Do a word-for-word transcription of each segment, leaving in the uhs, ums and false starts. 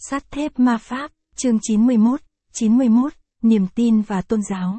Sắt thép ma pháp, chương chín mươi mốt, chín mươi mốt, niềm tin và tôn giáo.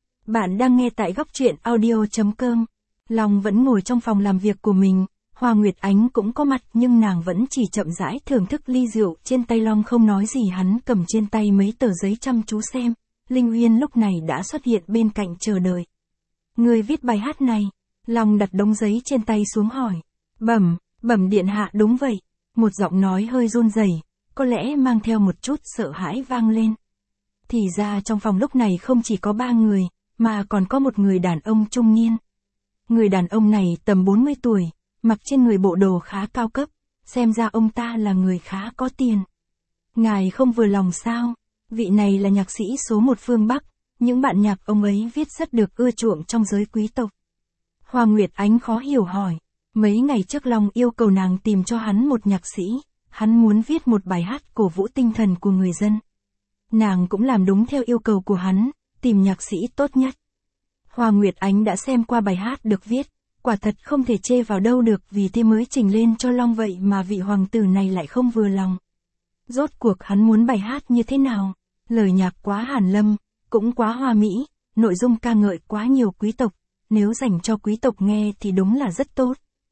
Bạn đang nghe tại góc truyện audio chấm com. Long vẫn ngồi trong phòng làm việc của mình, Hoa Nguyệt Ánh cũng có mặt nhưng nàng vẫn chỉ chậm rãi thưởng thức ly rượu trên tay Long, không nói gì. Hắn cầm trên tay mấy tờ giấy chăm chú xem. Linh Uyên lúc này đã xuất hiện bên cạnh chờ đợi. Người viết bài hát này? Long đặt đống giấy trên tay xuống hỏi. Bẩm, bẩm điện hạ. Đúng vậy. Một giọng nói hơi run rẩy, có lẽ mang theo một chút sợ hãi vang lên. Thì ra trong phòng lúc này không chỉ có ba người, mà còn có một người đàn ông trung niên. Người đàn ông này tầm bốn mươi tuổi, mặc trên người bộ đồ khá cao cấp, xem ra ông ta là người khá có tiền. Ngài không vừa lòng sao? Vị này là nhạc sĩ số một phương Bắc, những bản nhạc ông ấy viết rất được ưa chuộng trong giới quý tộc. Hoa Nguyệt Ánh khó hiểu hỏi. Mấy ngày trước Long yêu cầu nàng tìm cho hắn một nhạc sĩ, hắn muốn viết một bài hát cổ vũ tinh thần của người dân. Nàng cũng làm đúng theo yêu cầu của hắn, tìm nhạc sĩ tốt nhất. Hoa Nguyệt Ánh đã xem qua bài hát được viết, quả thật không thể chê vào đâu được, vì thế mới trình lên cho Long. Vậy mà vị hoàng tử này lại không vừa lòng. Rốt cuộc hắn muốn bài hát như thế nào? Lời nhạc quá hàn lâm, cũng quá hoa mỹ, nội dung ca ngợi quá nhiều quý tộc, nếu dành cho quý tộc nghe thì đúng là rất tốt.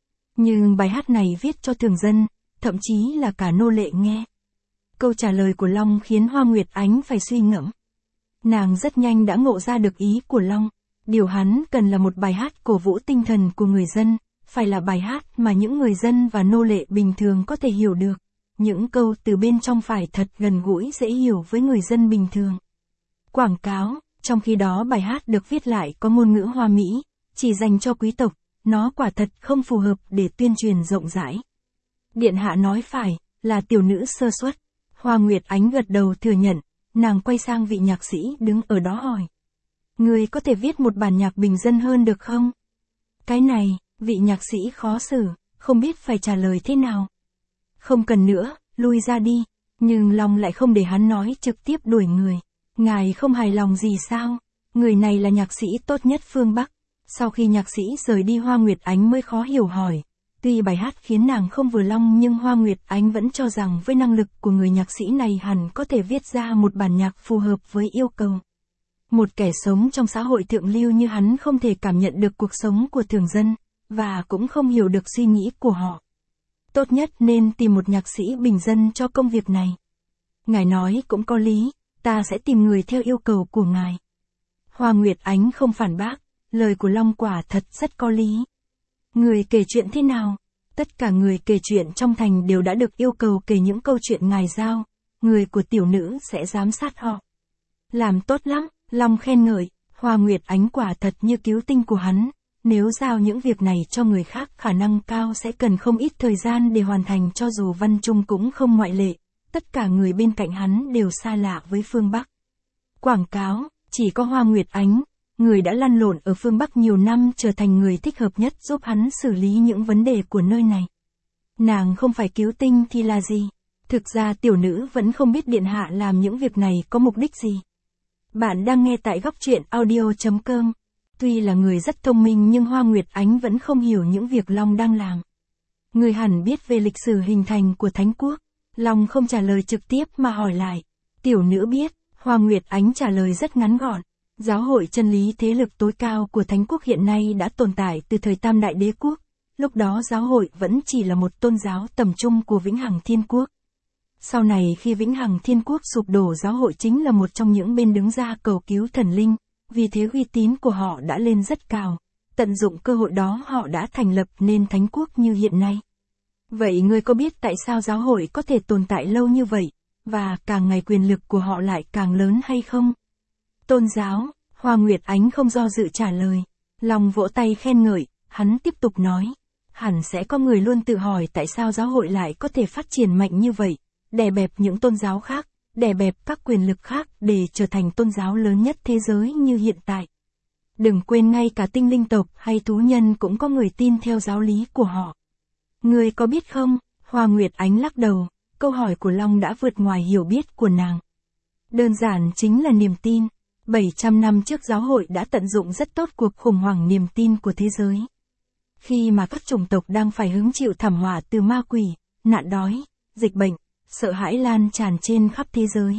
Nhưng bài hát này viết cho thường dân, thậm chí là cả nô lệ nghe. Câu trả lời của Long khiến Hoa Nguyệt Ánh phải suy ngẫm. Nàng rất nhanh đã ngộ ra được ý của Long. Điều hắn cần là một bài hát cổ vũ tinh thần của người dân, phải là bài hát mà những người dân và nô lệ bình thường có thể hiểu được. Những câu từ bên trong phải thật gần gũi dễ hiểu với người dân bình thường. Quảng cáo, trong khi đó bài hát được viết lại có ngôn ngữ hoa mỹ, chỉ dành cho quý tộc. Nó quả thật không phù hợp để tuyên truyền rộng rãi. Điện hạ nói phải, là tiểu nữ sơ suất. Hoa Nguyệt Ánh gật đầu thừa nhận, nàng quay sang vị nhạc sĩ đứng ở đó hỏi. Người có thể viết một bản nhạc bình dân hơn được không? Cái này, vị nhạc sĩ khó xử, không biết phải trả lời thế nào. Không cần nữa, lui ra đi. Nhưng Long lại không để hắn nói, trực tiếp đuổi người. Ngài không hài lòng gì sao? Người này là nhạc sĩ tốt nhất phương Bắc. Sau khi nhạc sĩ rời đi, Hoa Nguyệt Ánh mới khó hiểu hỏi. Tuy bài hát khiến nàng không vừa lòng nhưng Hoa Nguyệt Ánh vẫn cho rằng với năng lực của người nhạc sĩ này hẳn có thể viết ra một bản nhạc phù hợp với yêu cầu. Một kẻ sống trong xã hội thượng lưu như hắn không thể cảm nhận được cuộc sống của thường dân, và cũng không hiểu được suy nghĩ của họ. Tốt nhất nên tìm một nhạc sĩ bình dân cho công việc này. Ngài nói cũng có lý, ta sẽ tìm người theo yêu cầu của ngài. Hoa Nguyệt Ánh không phản bác. Lời của Long quả thật rất có lý. Người kể chuyện thế nào? Tất cả người kể chuyện trong thành đều đã được yêu cầu kể những câu chuyện ngài giao. Người của tiểu nữ sẽ giám sát họ. Làm tốt lắm, Long khen ngợi. Hoa Nguyệt Ánh quả thật như cứu tinh của hắn. Nếu giao những việc này cho người khác, khả năng cao sẽ cần không ít thời gian để hoàn thành, cho dù Văn Trung cũng không ngoại lệ. Tất cả người bên cạnh hắn đều xa lạ với phương Bắc. Quảng cáo, chỉ có Hoa Nguyệt Ánh, người đã lăn lộn ở phương Bắc nhiều năm, trở thành người thích hợp nhất giúp hắn xử lý những vấn đề của nơi này. Nàng không phải cứu tinh thì là gì? Thực ra tiểu nữ vẫn không biết điện hạ làm những việc này có mục đích gì. Bạn đang nghe tại góc truyện audio chấm com. Tuy là người rất thông minh nhưng Hoa Nguyệt Ánh vẫn không hiểu những việc Long đang làm. Người hẳn biết về lịch sử hình thành của Thánh Quốc. Long không trả lời trực tiếp mà hỏi lại. Tiểu nữ biết. Hoa Nguyệt Ánh trả lời rất ngắn gọn. Giáo hội chân lý, thế lực tối cao của Thánh Quốc hiện nay đã tồn tại từ thời Tam Đại Đế Quốc. Lúc đó giáo hội vẫn chỉ là một tôn giáo tầm trung của Vĩnh Hằng Thiên Quốc. Sau này khi Vĩnh Hằng Thiên Quốc sụp đổ, giáo hội chính là một trong những bên đứng ra cầu cứu thần linh, vì thế uy tín của họ đã lên rất cao. Tận dụng cơ hội đó họ đã thành lập nên Thánh Quốc như hiện nay. Vậy ngươi có biết tại sao giáo hội có thể tồn tại lâu như vậy, và càng ngày quyền lực của họ lại càng lớn hay không? Tôn giáo, Hoa Nguyệt Ánh không do dự trả lời. Long vỗ tay khen ngợi, hắn tiếp tục nói. Hẳn sẽ có người luôn tự hỏi tại sao giáo hội lại có thể phát triển mạnh như vậy, đè bẹp những tôn giáo khác, đè bẹp các quyền lực khác để trở thành tôn giáo lớn nhất thế giới như hiện tại. Đừng quên ngay cả tinh linh tộc hay thú nhân cũng có người tin theo giáo lý của họ. Người có biết không? Hoa Nguyệt Ánh lắc đầu, câu hỏi của Long đã vượt ngoài hiểu biết của nàng. Đơn giản chính là niềm tin. bảy trăm năm trước giáo hội đã tận dụng rất tốt cuộc khủng hoảng niềm tin của thế giới. Khi mà các chủng tộc đang phải hứng chịu thảm họa từ ma quỷ, nạn đói, dịch bệnh, sợ hãi lan tràn trên khắp thế giới.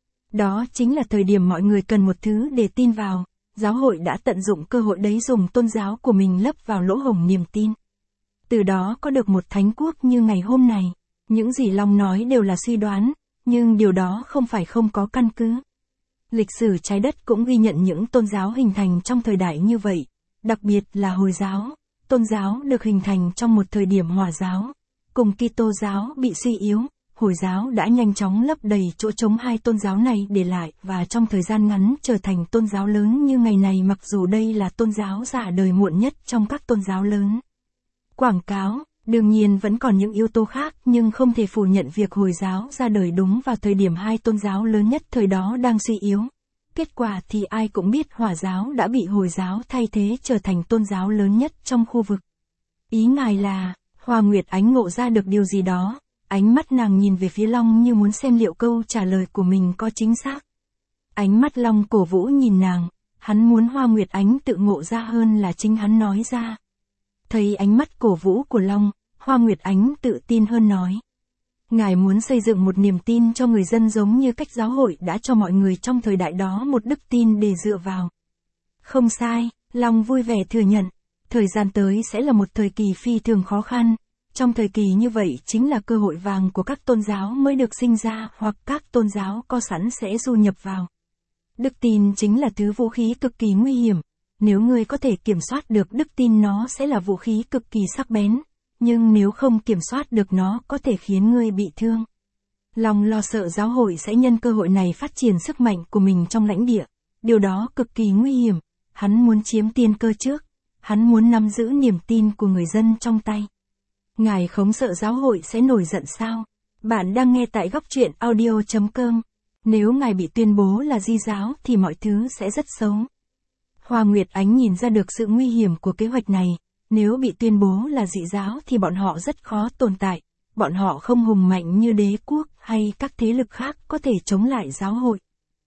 Đó chính là thời điểm mọi người cần một thứ để tin vào, giáo hội đã tận dụng cơ hội đấy dùng tôn giáo của mình lấp vào lỗ hổng niềm tin. Từ đó có được một thánh quốc như ngày hôm này. Những gì Long nói đều là suy đoán, nhưng điều đó không phải không có căn cứ. Lịch sử trái đất cũng ghi nhận những tôn giáo hình thành trong thời đại như vậy, đặc biệt là Hồi giáo. Tôn giáo được hình thành trong một thời điểm Hòa giáo, cùng Kitô giáo bị suy yếu, Hồi giáo đã nhanh chóng lấp đầy chỗ trống hai tôn giáo này để lại và trong thời gian ngắn trở thành tôn giáo lớn như ngày này, mặc dù đây là tôn giáo ra đời muộn nhất trong các tôn giáo lớn. Quảng cáo, đương nhiên vẫn còn những yếu tố khác nhưng không thể phủ nhận việc Hồi giáo ra đời đúng vào thời điểm hai tôn giáo lớn nhất thời đó đang suy yếu. Kết quả thì ai cũng biết Hòa giáo đã bị Hồi giáo thay thế trở thành tôn giáo lớn nhất trong khu vực. Ý ngài là, Hoa Nguyệt Ánh ngộ ra được điều gì đó, ánh mắt nàng nhìn về phía Long như muốn xem liệu câu trả lời của mình có chính xác. Ánh mắt Long cổ vũ nhìn nàng, hắn muốn Hoa Nguyệt Ánh tự ngộ ra hơn là chính hắn nói ra. Thấy ánh mắt cổ vũ của Long, Hoa Nguyệt Ánh tự tin hơn nói. Ngài muốn xây dựng một niềm tin cho người dân giống như cách giáo hội đã cho mọi người trong thời đại đó một đức tin để dựa vào. Không sai, Long vui vẻ thừa nhận. Thời gian tới sẽ là một thời kỳ phi thường khó khăn. Trong thời kỳ như vậy chính là cơ hội vàng của các tôn giáo mới được sinh ra hoặc các tôn giáo có sẵn sẽ du nhập vào. Đức tin chính là thứ vũ khí cực kỳ nguy hiểm. Nếu ngươi có thể kiểm soát được đức tin nó sẽ là vũ khí cực kỳ sắc bén. Nhưng nếu không kiểm soát được nó có thể khiến ngươi bị thương. Long lo sợ giáo hội sẽ nhân cơ hội này phát triển sức mạnh của mình trong lãnh địa. Điều đó cực kỳ nguy hiểm. Hắn muốn chiếm tiên cơ trước. Hắn muốn nắm giữ niềm tin của người dân trong tay. Ngài không sợ giáo hội sẽ nổi giận sao? Bạn đang nghe tại góc truyện audio chấm com. Nếu ngài bị tuyên bố là di giáo thì mọi thứ sẽ rất xấu. Hoa Nguyệt Ánh nhìn ra được sự nguy hiểm của kế hoạch này. Nếu bị tuyên bố là dị giáo thì bọn họ rất khó tồn tại. Bọn họ không hùng mạnh như đế quốc hay các thế lực khác có thể chống lại giáo hội.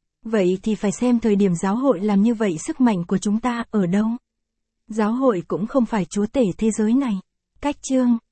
Vậy thì phải xem thời điểm giáo hội làm như vậy sức mạnh của chúng ta ở đâu. Giáo hội cũng không phải chúa tể thế giới này. Cách chương